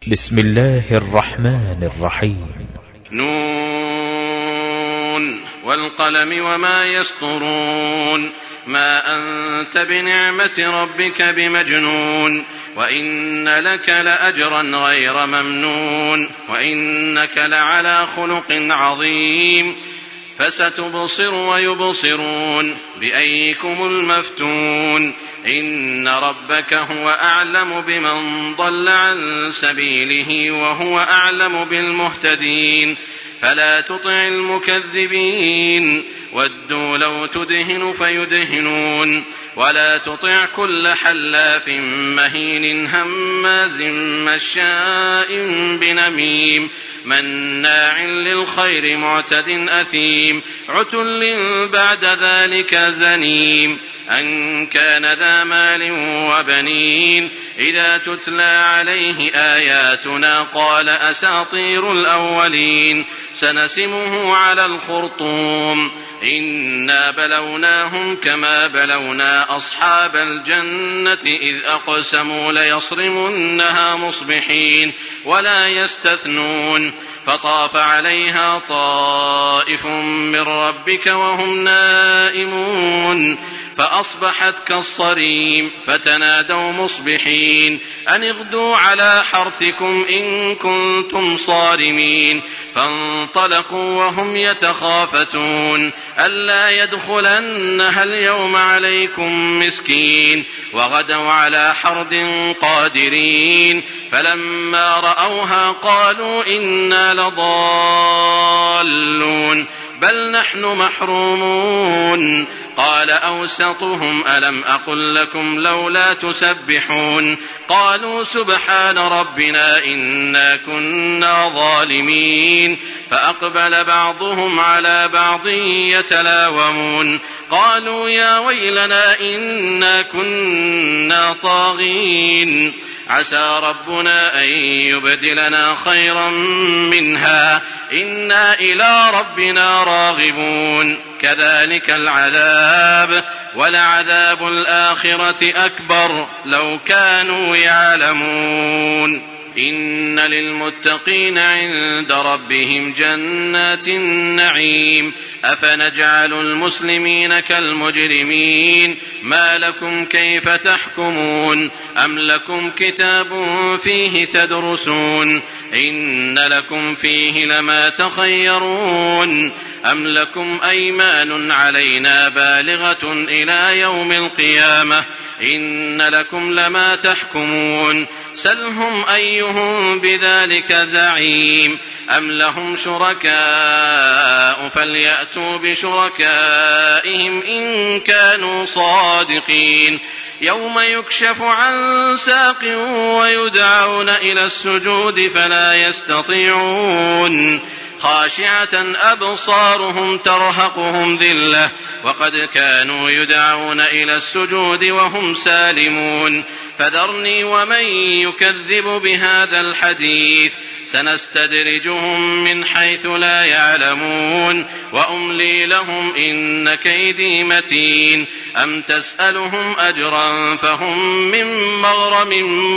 بسم الله الرحمن الرحيم. نون والقلم وما يسطرون ما أنت بنعمة ربك بمجنون وإن لك لأجرا غير ممنون وإنك لعلى خلق عظيم فستبصر ويبصرون بأيكم المفتون إن ربك هو أعلم بمن ضل عن سبيله وهو أعلم بالمهتدين فلا تطع المكذبين ودوا لو تدهن فيدهنون ولا تطع كل حلاف مهين هماز مشاء بنميم مناع للخير معتد أثيم عتل بعد ذلك زنيم أن كان ذا مال وبنين إذا تتلى عليه آياتنا قال أساطير الأولين سنسمه على الخرطوم إنا بلوناهم كما بلونا أصحاب الجنة إذ أقسموا ليصرمنها مصبحين ولا يستثنون فطاف عليها طائف من ربك وهم نائمون فأصبحت كالصريم فتنادوا مصبحين أن اغدوا على حرثكم إن كنتم صارمين فانطلقوا وهم يتخافتون ألا يدخلنها اليوم عليكم مسكين وغدوا على حرد قادرين فلما رأوها قالوا إنا لضالون بل نحن محرومون قال أوسطهم ألم أقل لكم لولا تسبحون قالوا سبحان ربنا إنا كنا ظالمين فأقبل بعضهم على بعض يتلاومون قالوا يا ويلنا إنا كنا طاغين عسى ربنا أن يبدلنا خيرا منها إنا إلى ربنا راغبون كذلك العذاب ولعذاب الآخرة أكبر لو كانوا يعلمون إن للمتقين عند ربهم جنات النعيم أفنجعل المسلمين كالمجرمين ما لكم كيف تحكمون أم لكم كتاب فيه تدرسون إن لكم فيه لما تخيرون أم لكم أيمان علينا بالغة إلى يوم القيامة إن لكم لما تحكمون سلهم أيهم بذلك زعيم أم لهم شركاء فليأتوا بشركائهم إن كانوا صادقين يوم يكشف عن ساق ويدعون إلى السجود فلا يستطيعون خاشعة أبصارهم ترهقهم ذلة وقد كانوا يدعون إلى السجود وهم سالمون فذرني ومن يكذب بهذا الحديث سنستدرجهم من حيث لا يعلمون وأملي لهم إن كيدي متين أم تسألهم أجرا فهم من مغرم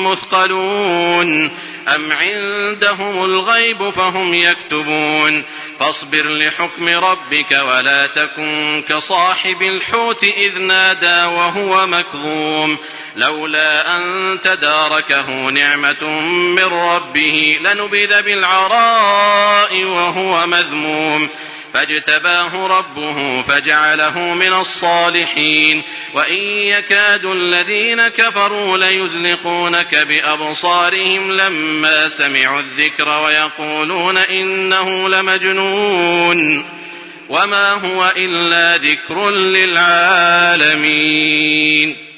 مثقلون أم عندهم الغيب فهم يكتبون فاصبر لحكم ربك ولا تكن كصاحب الحوت إذ نادى وهو مكظوم لولا أن تداركه نعمة من ربه لنبذ بالعراء وهو مذموم فاجتباه ربه فجعله من الصالحين وإن يكاد الذين كفروا ليزلقونك بأبصارهم لما سمعوا الذكر ويقولون إنه لمجنون وما هو إلا ذكر للعالمين.